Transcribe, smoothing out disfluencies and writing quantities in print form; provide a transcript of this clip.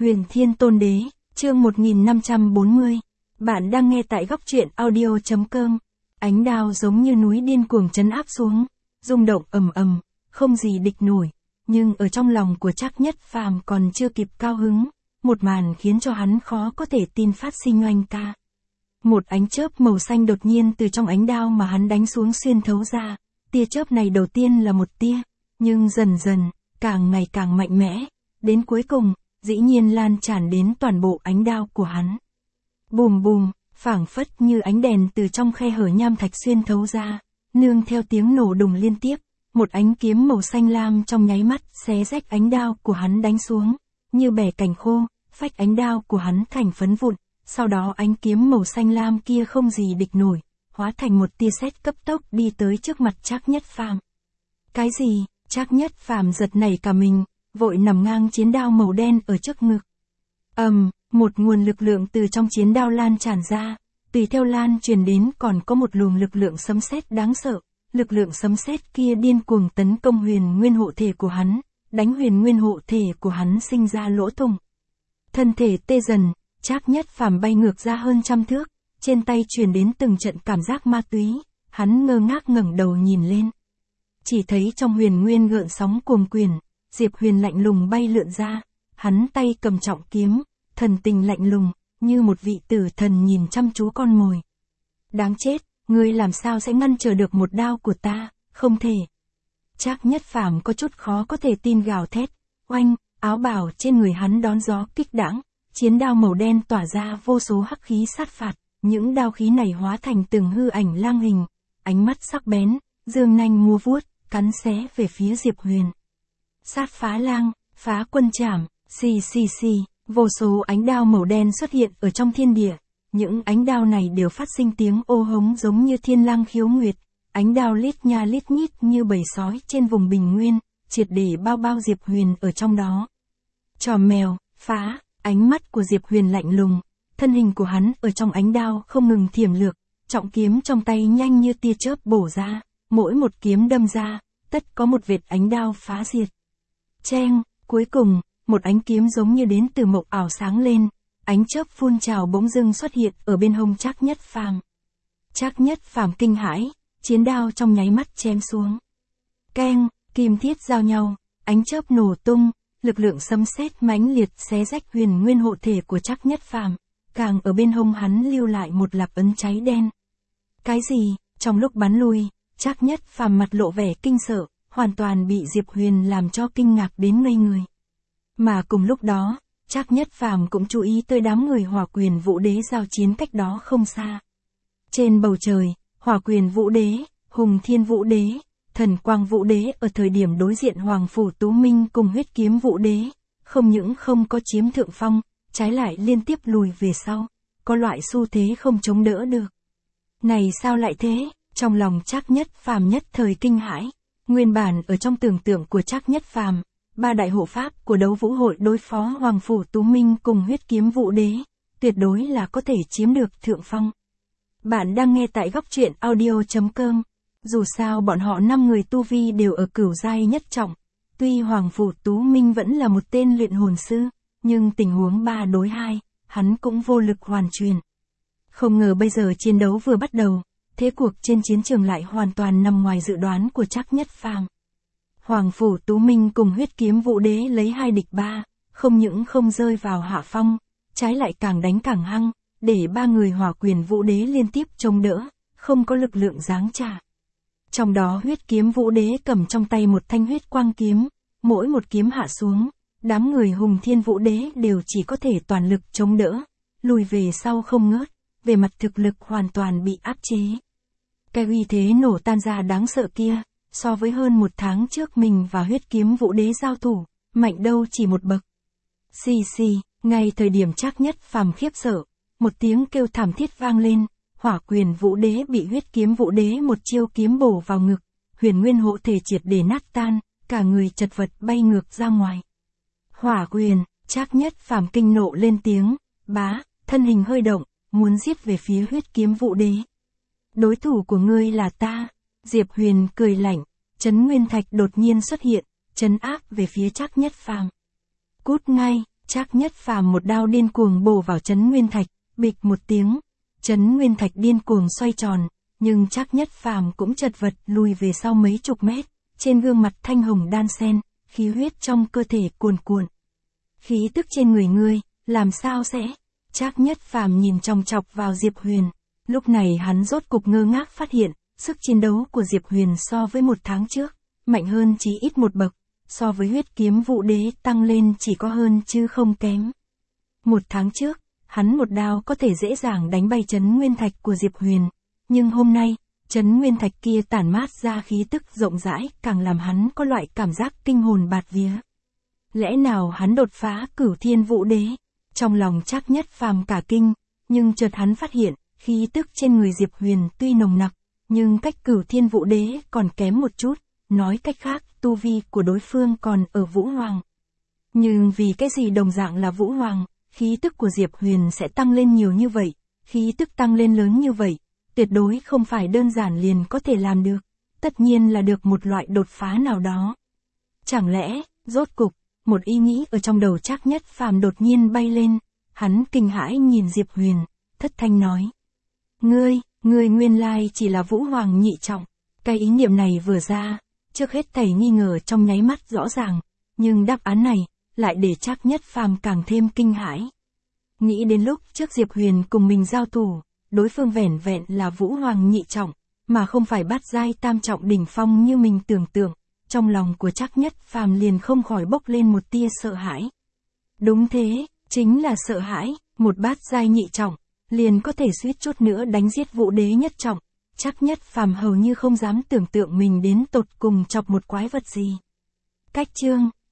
Huyền Thiên Tôn Đế, chương 1540. Bạn đang nghe tại góc truyện audio.com. Ánh đao giống như núi điên cuồng trấn áp xuống, rung động ầm ầm, không gì địch nổi. Nhưng ở trong lòng của Trác Nhất Phàm còn chưa kịp cao hứng, một màn khiến cho hắn khó có thể tin phát sinh oanh ca. Một ánh chớp màu xanh đột nhiên từ trong ánh đao mà hắn đánh xuống xuyên thấu ra. Tia chớp này đầu tiên là một tia, nhưng dần dần, càng ngày càng mạnh mẽ, đến cuối cùng, dĩ nhiên lan tràn đến toàn bộ ánh đao của hắn. Bùm bùm, phảng phất như ánh đèn từ trong khe hở nham thạch xuyên thấu ra, nương theo tiếng nổ đùng liên tiếp, một ánh kiếm màu xanh lam trong nháy mắt xé rách ánh đao của hắn đánh xuống, như bẻ cành khô, phách ánh đao của hắn thành phấn vụn, sau đó ánh kiếm màu xanh lam kia không gì địch nổi, hóa thành một tia sét cấp tốc đi tới trước mặt Trác Nhất Phàm. Cái gì? Trác Nhất Phàm giật nảy cả mình, vội nằm ngang chiến đao màu đen ở trước ngực. Một nguồn lực lượng từ trong chiến đao lan tràn ra, tùy theo lan truyền đến còn có một luồng lực lượng sấm sét đáng sợ, lực lượng sấm sét kia điên cuồng tấn công huyền nguyên hộ thể của hắn, đánh huyền nguyên hộ thể của hắn sinh ra lỗ thủng. Thân thể tê dần, Trác Nhất Phàm bay ngược ra hơn trăm thước, trên tay truyền đến từng trận cảm giác ma túy, hắn ngơ ngác ngẩng đầu nhìn lên. Chỉ thấy trong huyền nguyên gợn sóng cuồng quyển, Diệp Huyền lạnh lùng bay lượn ra, hắn tay cầm trọng kiếm, thần tình lạnh lùng, như một vị tử thần nhìn chăm chú con mồi. Đáng chết, ngươi làm sao sẽ ngăn trở được một đao của ta, không thể. Trác Nhất Phàm có chút khó có thể tin gào thét, oanh, áo bào trên người hắn đón gió kích đãng, chiến đao màu đen tỏa ra vô số hắc khí sát phạt, những đao khí này hóa thành từng hư ảnh lang hình, ánh mắt sắc bén, dương nanh múa vuốt, cắn xé về phía Diệp Huyền. Sát phá lang, phá quân trảm, xì xì xì, vô số ánh đao màu đen xuất hiện ở trong thiên địa, những ánh đao này đều phát sinh tiếng ô hống giống như thiên lang khiếu nguyệt, ánh đao lít nha lít nhít như bầy sói trên vùng bình nguyên, triệt để bao bao Diệp Huyền ở trong đó. Trò mèo, phá, ánh mắt của Diệp Huyền lạnh lùng, thân hình của hắn ở trong ánh đao không ngừng thiểm lược, trọng kiếm trong tay nhanh như tia chớp bổ ra, mỗi một kiếm đâm ra, tất có một vệt ánh đao phá diệt. Cheng, cuối cùng, một ánh kiếm giống như đến từ mộng ảo sáng lên, ánh chớp phun trào bỗng dưng xuất hiện ở bên hông Trác Nhất Phàm. Trác Nhất Phàm kinh hãi, chiến đao trong nháy mắt chém xuống. Keng, kim thiết giao nhau, ánh chớp nổ tung, lực lượng sấm sét mãnh liệt xé rách huyền nguyên hộ thể của Trác Nhất Phàm, càng ở bên hông hắn lưu lại một lạc ấn cháy đen. Cái gì? Trong lúc bắn lui, Trác Nhất Phàm mặt lộ vẻ kinh sợ, hoàn toàn bị Diệp Huyền làm cho kinh ngạc đến ngây người. Mà cùng lúc đó, Trác Nhất Phàm cũng chú ý tới đám người Hỏa Quyền Vũ Đế giao chiến cách đó không xa. Trên bầu trời, Hỏa Quyền Vũ Đế, Hùng Thiên Vũ Đế, Thần Quang Vũ Đế ở thời điểm đối diện Hoàng Phủ Tú Minh cùng Huyết Kiếm Vũ Đế, không những không có chiếm thượng phong, trái lại liên tiếp lùi về sau, có loại xu thế không chống đỡ được. Này sao lại thế? Trong lòng Trác Nhất Phàm nhất thời kinh hãi. Nguyên bản ở trong tưởng tượng của Trác Nhất Phàm, ba đại hộ pháp của đấu vũ hội đối phó Hoàng Phủ Tú Minh cùng Huyết Kiếm Vũ Đế, tuyệt đối là có thể chiếm được thượng phong. Bạn đang nghe tại góc truyện audio.com. Dù sao bọn họ 5 người tu vi đều ở cửu giai nhất trọng. Tuy Hoàng Phủ Tú Minh vẫn là một tên luyện hồn sư, nhưng tình huống 3 đối 2, hắn cũng vô lực hoàn truyền. Không ngờ bây giờ chiến đấu vừa bắt đầu, thế cuộc trên chiến trường lại hoàn toàn nằm ngoài dự đoán của Trác Nhất Phàm. Hoàng Phủ Tú Minh cùng Huyết Kiếm Vũ Đế lấy 2 địch 3, không những không rơi vào hạ phong, trái lại càng đánh càng hăng, để 3 người Hỏa Quyền Vũ Đế liên tiếp chống đỡ, không có lực lượng giáng trả. Trong đó Huyết Kiếm Vũ Đế cầm trong tay một thanh huyết quang kiếm, mỗi một kiếm hạ xuống, đám người Hùng Thiên Vũ Đế đều chỉ có thể toàn lực chống đỡ, lùi về sau không ngớt, về mặt thực lực hoàn toàn bị áp chế. Cái uy thế nổ tan ra đáng sợ kia, so với hơn 1 tháng trước mình và Huyết Kiếm Vũ Đế giao thủ, mạnh đâu chỉ một bậc. Xì xì, ngay thời điểm Trác Nhất Phàm khiếp sợ, một tiếng kêu thảm thiết vang lên, Hỏa Quyền Vũ Đế bị Huyết Kiếm Vũ Đế một chiêu kiếm bổ vào ngực, huyền nguyên hộ thể triệt để nát tan, cả người chật vật bay ngược ra ngoài. Hỏa Quyền, Trác Nhất Phàm kinh nộ lên tiếng, bá, thân hình hơi động, muốn giết về phía Huyết Kiếm Vũ Đế. Đối thủ của ngươi là ta. Diệp Huyền cười lạnh, Trấn Nguyên Thạch đột nhiên xuất hiện, trấn áp về phía Trác Nhất Phàm. Cút ngay, Trác Nhất Phàm một đao điên cuồng bổ vào Trấn Nguyên Thạch, bịch một tiếng, Trấn Nguyên Thạch điên cuồng xoay tròn, nhưng Trác Nhất Phàm cũng chật vật lùi về sau mấy chục mét, trên gương mặt thanh hồng đan sen, khí huyết trong cơ thể cuồn cuộn. Khí tức trên người ngươi, làm sao sẽ? Trác Nhất Phàm nhìn chòng chọc vào Diệp Huyền, lúc này hắn rốt cục ngơ ngác phát hiện, sức chiến đấu của Diệp Huyền so với một tháng trước, mạnh hơn chỉ ít một bậc, so với Huyết Kiếm Vũ Đế tăng lên chỉ có hơn chứ không kém. Một tháng trước, hắn một đao có thể dễ dàng đánh bay Trấn Nguyên Thạch của Diệp Huyền, nhưng hôm nay, Trấn Nguyên Thạch kia tản mát ra khí tức rộng rãi càng làm hắn có loại cảm giác kinh hồn bạt vía. Lẽ nào hắn đột phá Cửu Thiên Vũ Đế? Trong lòng Trác Nhất Phàm cả kinh, nhưng chợt hắn phát hiện, khí tức trên người Diệp Huyền tuy nồng nặc, nhưng cách Cửu Thiên Vũ Đế còn kém một chút, nói cách khác, tu vi của đối phương còn ở Vũ Hoàng. Nhưng vì cái gì đồng dạng là Vũ Hoàng, khí tức của Diệp Huyền sẽ tăng lên nhiều như vậy, khí tức tăng lên lớn như vậy, tuyệt đối không phải đơn giản liền có thể làm được, tất nhiên là được một loại đột phá nào đó. Chẳng lẽ, rốt cục, một ý nghĩ ở trong đầu Trác Nhất Phàm đột nhiên bay lên, hắn kinh hãi nhìn Diệp Huyền, thất thanh nói. Ngươi nguyên lai chỉ là Vũ Hoàng nhị trọng. Cái ý niệm này vừa ra, trước hết thảy nghi ngờ trong nháy mắt rõ ràng, nhưng đáp án này, lại để Trác Nhất Phàm càng thêm kinh hãi. Nghĩ đến lúc trước Diệp Huyền cùng mình giao thủ, đối phương vẻn vẹn là Vũ Hoàng nhị trọng, mà không phải bát giai tam trọng đỉnh phong như mình tưởng tượng, trong lòng của Trác Nhất Phàm liền không khỏi bốc lên một tia sợ hãi. Đúng thế, chính là sợ hãi, một bát giai nhị trọng, liền có thể suýt chút nữa đánh giết Vũ Đế nhất trọng. Trác Nhất Phàm hầu như không dám tưởng tượng mình đến tột cùng chọc một quái vật gì. Cách chương